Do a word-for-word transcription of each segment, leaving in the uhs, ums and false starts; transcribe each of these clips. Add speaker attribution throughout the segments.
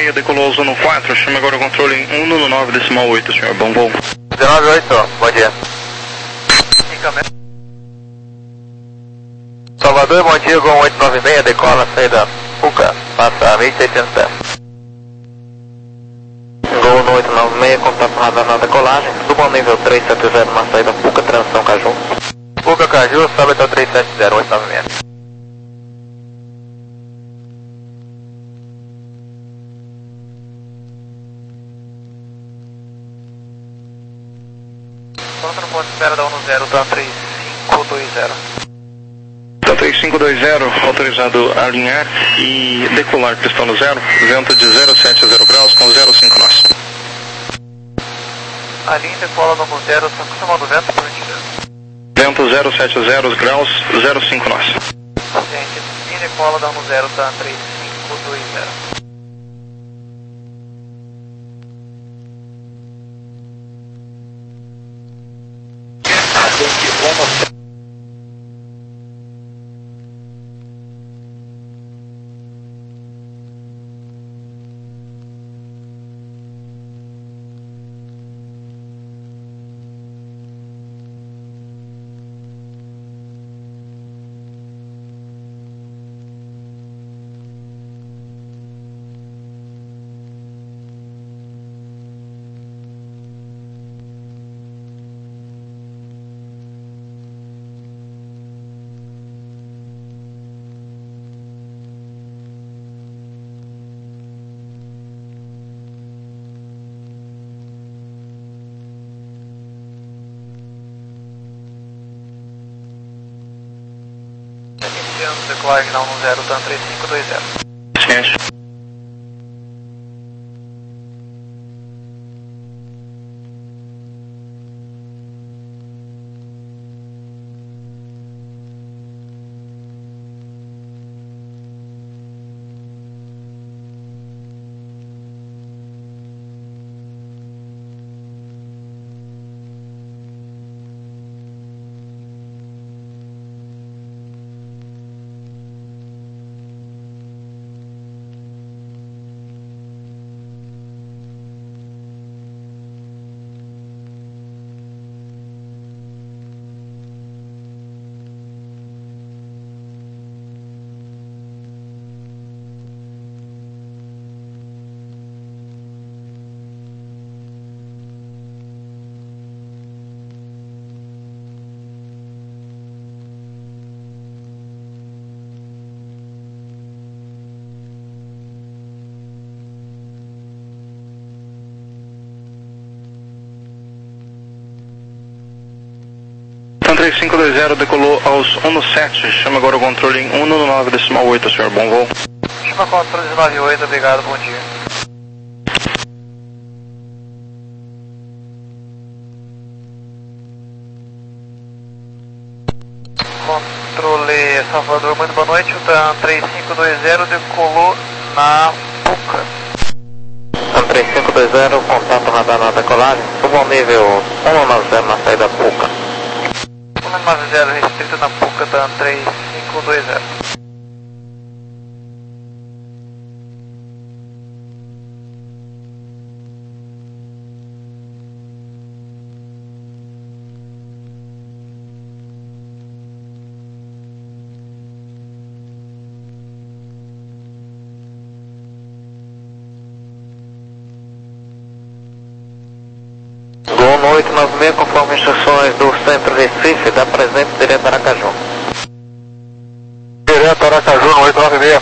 Speaker 1: meia, decolou Ozono quatro, chama agora o controle em um nove nove decimal oito, senhor, bom voo.
Speaker 2: dezenove oito, bom dia. Salvador, bom dia, Gol oito nove seis, decola, saída Puca, passa mil e seiscentos pés. Gol oito nove seis, contato radar na decolagem, suba ao nível trezentos e setenta na saída Puca, transição Caju. Puca, Caju, sobe até o trezentos e setenta, oito nove seis. Conta no ponto de espera da um zero, tá três cinco dois zero.
Speaker 1: Tá três cinco dois zero, autorizado a alinhar e decolar pistão no zero, vento de zero sete a zero graus com zero cinco nós.
Speaker 2: Alinha e decola no zero, está acostumado o vento, por gentileza.
Speaker 1: Vento zero sete a zero graus, zero cinco nós.
Speaker 2: Gente, alinha e decola da um zero, tá três cinco dois zero. Iniciando decolagem na um zero, tá três cinco dois zero.
Speaker 1: Ciente. três cinco dois zero, decolou aos um sete, chama agora o controle em um nove decimal oito, senhor, bom voo.
Speaker 2: Chama controle dezenove oito, obrigado, bom dia. Controle Salvador, muito boa noite, o TAM três cinco dois zero decolou na Puca. TAM três cinco dois zero, contato radar na decolagem, suba ao nível um nove zero na saída Puca. um nove zero restrito na Puca, TAM três cinco dois zero. Gol oito nove seis, conforme instruções do Centro Recife, da presente direto a Aracaju. Direto a Aracaju, no oito nove seis.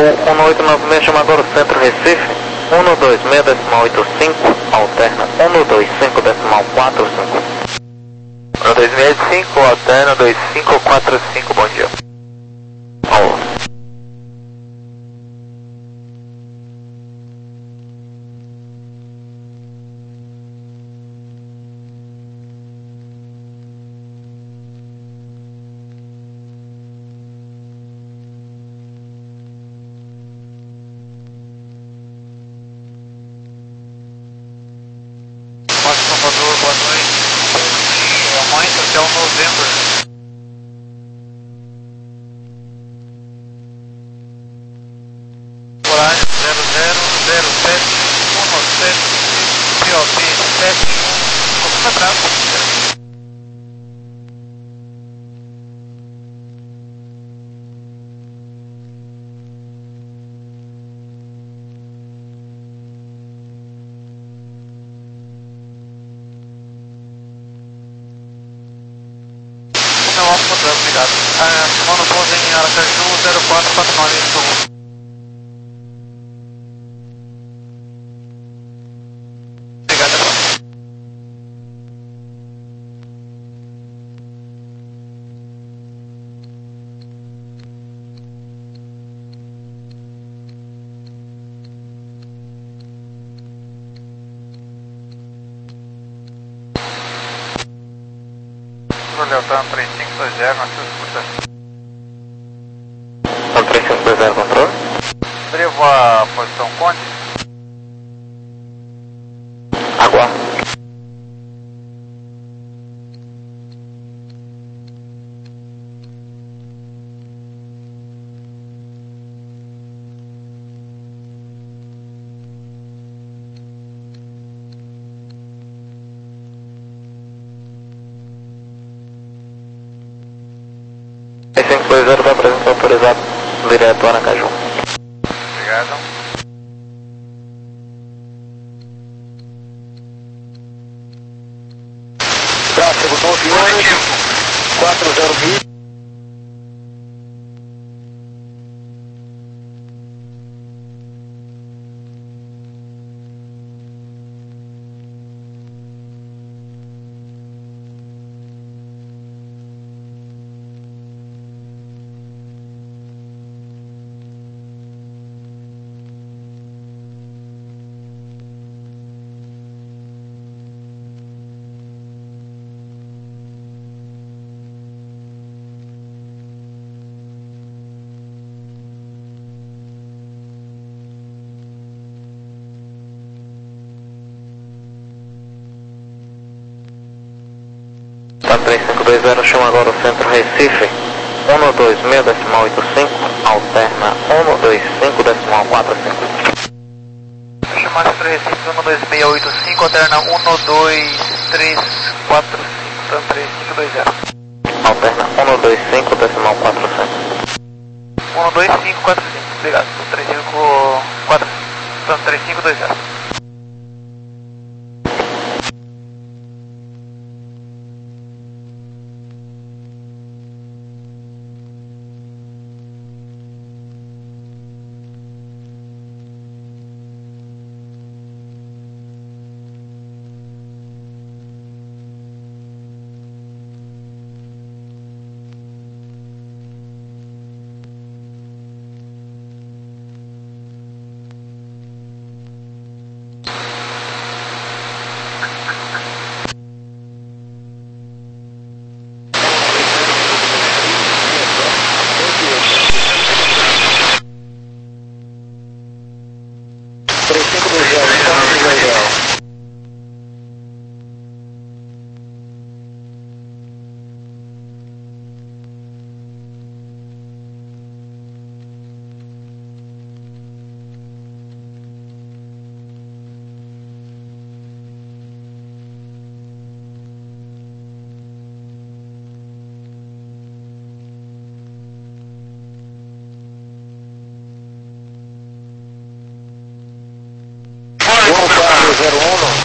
Speaker 2: um oito nove seis, chama agora o centro Recife. um dois seis decimal oito cinco, alterna um dois cinco decimal quatro cinco. um dois seis cinco, alterna dois cinco quatro cinco, bom dia. Alô.
Speaker 3: Salvador, boa noite. Mãe Hotel November. Horário zero zero zero sete um sete, P O B sete um, como abraço. Obrigado. Ah, Simão pouso em Aracaju zero quatro quatro nove Sul. Obrigado. Leotan três cinco dois zero, na sua escuta.
Speaker 2: três cinco dois zero, controle.
Speaker 3: Brevo a posição Conde.
Speaker 2: Aguardo. três cinco dois zero da presença autorizada, direto Aracaju.
Speaker 3: Obrigado.
Speaker 2: Tráfego nove oito quatro zero mil. três cinco dois zero, chama agora o centro Recife. um dois seis decimal oito cinco, alterna um dois cinco decimal quatro cinco.
Speaker 3: Chamar centro Recife um dois seis oito cinco, alterna um dois três quatro cinco, então três cinco dois zero.
Speaker 2: Alterna um dois cinco decimal quatro cinco.
Speaker 3: um dois cinco quatro cinco, obrigado. três cinco quatro cinco, então três cinco dois zero.
Speaker 2: zero um.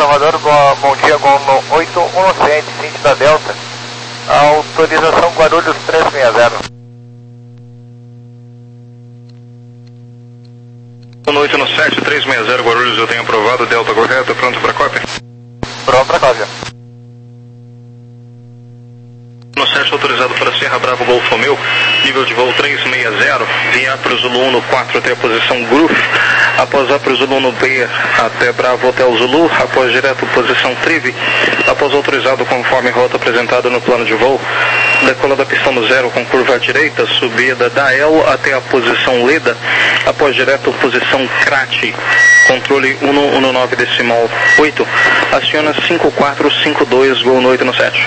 Speaker 2: Salvador, bom, bom dia, Gol no oito um sete, Cinti da Delta. Autorização Guarulhos trezentos e sessenta.
Speaker 1: No oito um sete, trezentos e sessenta, Guarulhos, eu tenho aprovado, Delta correto, pronto para cópia?
Speaker 2: Pronto para cópia.
Speaker 1: No sete, autorizado para Serra Bravo Golfo Romeu, nível de voo trezentos e sessenta, via para o Zulu no quatro até a posição Groove, após a para o Zulu no B até Bravo Hotel Zulu, após direto posição Trive, após autorizado conforme rota apresentada no plano de voo, decola da pistão no zero com curva à direita, subida da L até a posição Leda, após direto posição Crate, controle um um nove decimal oito, aciona cinco quatro cinco dois, Gol no oito um sete.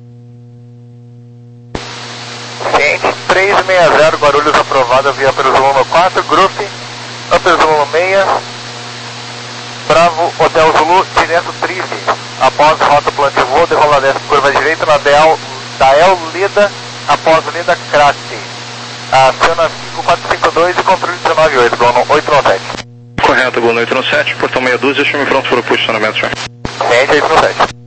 Speaker 2: Ciente, trezentos e sessenta, Guarulhos aprovado via pelo Zulu no quatro, Grupo, Upper Zulu no seis, Bravo Hotel Zulu, direto Trive, após rota plano de voo, decola dessa curva direita na D L, da L Leda, após Leda Crate, aciona cinco quatro cinco dois e controle dezenove oito, Gol no oito um sete.
Speaker 1: Correto, Gol no oito um sete, portão meia dúzia, chame pronto para o posicionamento, senhor.
Speaker 2: Ciente, oito um sete.